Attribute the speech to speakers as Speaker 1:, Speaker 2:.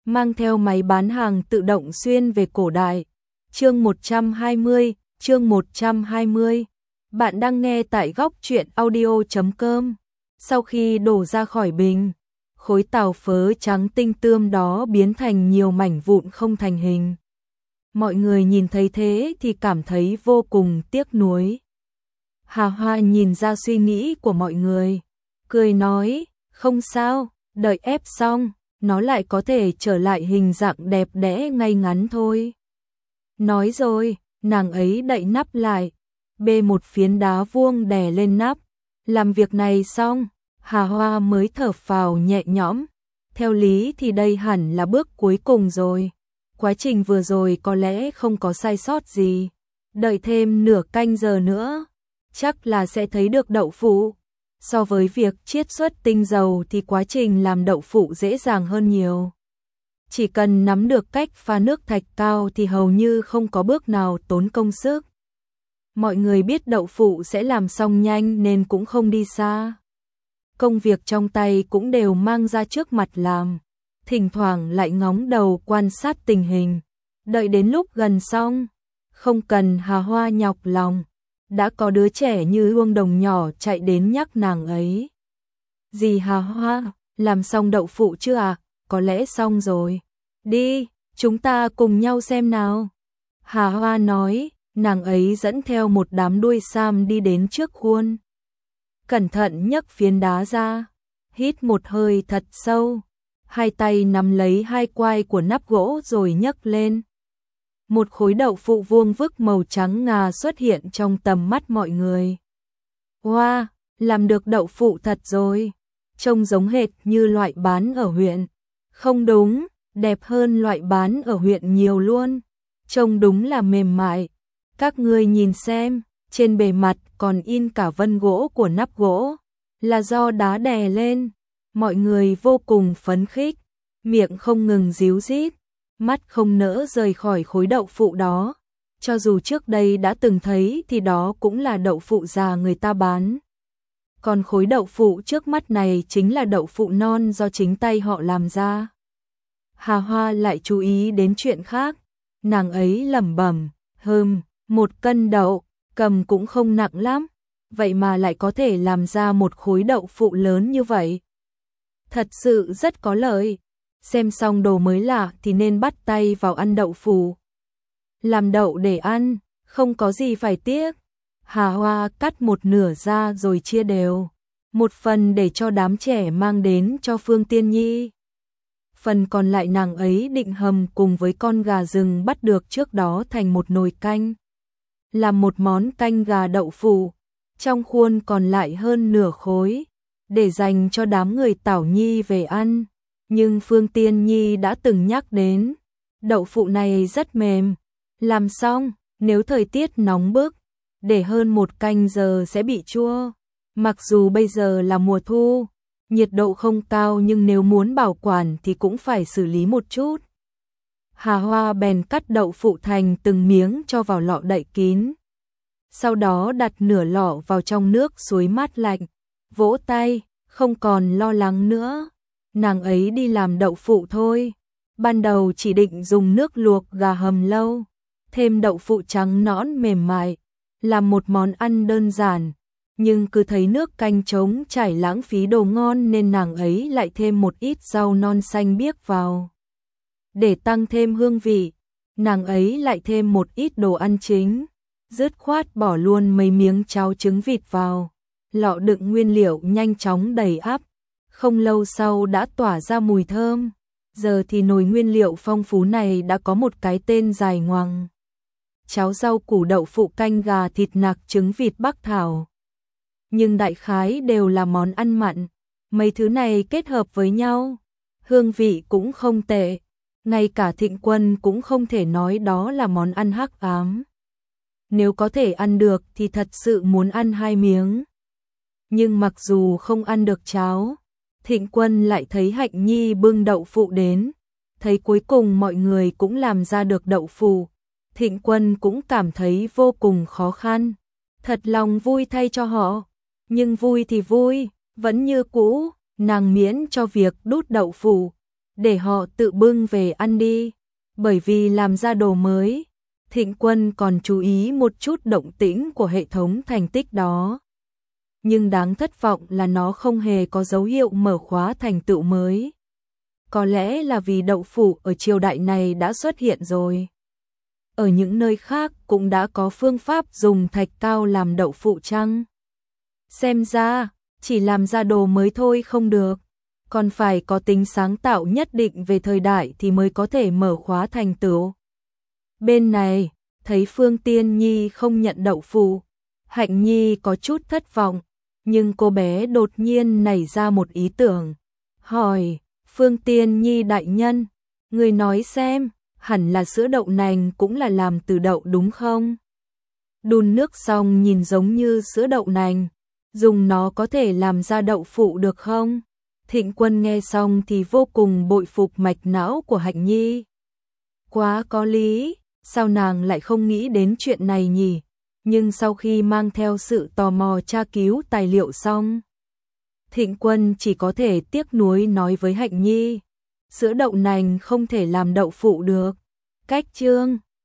Speaker 1: mang theo máy bán hàng tự động xuyên về cổ đại. Chương 120, chương 120. Bạn đang nghe tại góc truyện audio.com. Sau khi đổ ra khỏi bình, khối tàu phớ trắng tinh tươm đó biến thành nhiều mảnh vụn không thành hình. Mọi người nhìn thấy thế thì cảm thấy vô cùng tiếc nuối. Hà Hoa nhìn ra suy nghĩ của mọi người, cười nói, không sao, đợi ép xong, nó lại có thể trở lại hình dạng đẹp đẽ ngay ngắn thôi. Nói rồi, nàng ấy đậy nắp lại, bê một phiến đá vuông đè lên nắp. Làm việc này xong, Hà Hoa mới thở phào nhẹ nhõm. Theo lý thì đây hẳn là bước cuối cùng rồi. Quá trình vừa rồi có lẽ không có sai sót gì. Đợi thêm nửa canh giờ nữa, chắc là sẽ thấy được đậu phụ. So với việc chiết xuất tinh dầu thì quá trình làm đậu phụ dễ dàng hơn nhiều. Chỉ cần nắm được cách pha nước thạch cao thì hầu như không có bước nào tốn công sức. Mọi người biết đậu phụ sẽ làm xong nhanh nên cũng không đi xa. Công việc trong tay cũng đều mang ra trước mặt làm. Thỉnh thoảng lại ngóng đầu quan sát tình hình. Đợi đến lúc gần xong, không cần Hà Hoa nhọc lòng. Đã có đứa trẻ như Hương Đồng nhỏ chạy đến nhắc nàng ấy. Dì Hà Hoa, làm xong đậu phụ chưa à? Có lẽ xong rồi. Đi, chúng ta cùng nhau xem nào. Hà Hoa nói, nàng ấy dẫn theo một đám đuôi sam đi đến trước khuôn. Cẩn thận nhấc phiến đá ra, hít một hơi thật sâu. Hai tay nắm lấy hai quai của nắp gỗ rồi nhấc lên. Một khối đậu phụ vuông vức màu trắng ngà xuất hiện trong tầm mắt mọi người. Wow, làm được đậu phụ thật rồi. Trông giống hệt như loại bán ở huyện. Không đúng, đẹp hơn loại bán ở huyện nhiều luôn. Trông đúng là mềm mại. Các ngươi nhìn xem, trên bề mặt còn in cả vân gỗ của nắp gỗ. Là do đá đè lên. Mọi người vô cùng phấn khích, miệng không ngừng ríu rít, mắt không nỡ rời khỏi khối đậu phụ đó. Cho dù trước đây đã từng thấy thì đó cũng là đậu phụ già người ta bán. Còn khối đậu phụ trước mắt này chính là đậu phụ non do chính tay họ làm ra. Hà Hoa lại chú ý đến chuyện khác, nàng ấy lẩm bẩm, 1 cân đậu, cầm cũng không nặng lắm, vậy mà lại có thể làm ra một khối đậu phụ lớn như vậy. Thật sự rất có lợi. Xem xong đồ mới lạ thì nên bắt tay vào ăn đậu phụ. Làm đậu để ăn, không có gì phải tiếc. Hà Hoa cắt một nửa ra rồi chia đều. Một phần để cho đám trẻ mang đến cho Phương Tiên Nhi. Phần còn lại nàng ấy định hầm cùng với con gà rừng bắt được trước đó thành một nồi canh. Làm một món canh gà đậu phụ. Trong khuôn còn lại hơn nửa khối, để dành cho đám người Tảo Nhi về ăn. Nhưng Phương Tiên Nhi đã từng nhắc đến, đậu phụ này rất mềm, làm xong, nếu thời tiết nóng bức, để hơn 1 canh giờ sẽ bị chua. Mặc dù bây giờ là mùa thu, nhiệt độ không cao nhưng nếu muốn bảo quản thì cũng phải xử lý một chút. Hà Hoa bèn cắt đậu phụ thành từng miếng cho vào lọ đậy kín. Sau đó đặt nửa lọ vào trong nước suối mát lạnh, vỗ tay, không còn lo lắng nữa. Nàng ấy đi làm đậu phụ thôi. Ban đầu chỉ định dùng nước luộc gà hầm lâu, thêm đậu phụ trắng nõn mềm mại, làm một món ăn đơn giản. Nhưng cứ thấy nước canh trống chảy lãng phí đồ ngon nên nàng ấy lại thêm một ít rau non xanh biếc vào. Để tăng thêm hương vị, nàng ấy lại thêm một ít đồ ăn chính. Dứt khoát bỏ luôn mấy miếng cháo trứng vịt vào. Lọ đựng nguyên liệu nhanh chóng đầy ắp. Không lâu sau đã tỏa ra mùi thơm. Giờ thì nồi nguyên liệu phong phú này đã có một cái tên dài ngoằng. Cháo rau củ đậu phụ canh gà thịt nạc trứng vịt Bắc Thảo. Nhưng đại khái đều là món ăn mặn. Mấy thứ này kết hợp với nhau, hương vị cũng không tệ. Ngay cả Thịnh Quân cũng không thể nói đó là món ăn hắc ám. Nếu có thể ăn được thì thật sự muốn ăn 2 miếng. Nhưng mặc dù không ăn được cháo, Thịnh Quân lại thấy Hạnh Nhi bưng đậu phụ đến. Thấy cuối cùng mọi người cũng làm ra được đậu phụ. Thịnh Quân cũng cảm thấy vô cùng khó khăn. Thật lòng vui thay cho họ. Nhưng vui thì vui, vẫn như cũ, nàng miễn cho việc đút đậu phụ. để họ tự bưng về ăn đi. Bởi vì làm ra đồ mới, Thịnh Quân còn chú ý một chút động tĩnh của hệ thống thành tích đó. Nhưng đáng thất vọng là nó không hề có dấu hiệu mở khóa thành tựu mới. Có lẽ là vì đậu phụ ở triều đại này đã xuất hiện rồi. Ở những nơi khác cũng đã có phương pháp dùng thạch cao làm đậu phụ chăng? Xem ra, chỉ làm ra đồ mới thôi không được, còn phải có tính sáng tạo nhất định về thời đại thì mới có thể mở khóa thành tựu. Bên này, thấy Phương Tiên Nhi không nhận đậu phụ, Hạnh Nhi có chút thất vọng, nhưng cô bé đột nhiên nảy ra một ý tưởng, hỏi: Phương Tiên Nhi đại nhân, người nói xem, hẳn là sữa đậu nành cũng là làm từ đậu đúng không? Đun nước xong nhìn giống như sữa đậu nành, dùng nó có thể làm ra đậu phụ được không? Thịnh Quân nghe xong thì vô cùng bội phục mạch não của Hạnh Nhi. Quá có lý, sao nàng lại không nghĩ đến chuyện này nhỉ? Nhưng sau khi mang theo sự tò mò tra cứu tài liệu xong, Thịnh Quân chỉ có thể tiếc nuối nói với Hạnh Nhi, sữa đậu nành không thể làm đậu phụ được. Cách chương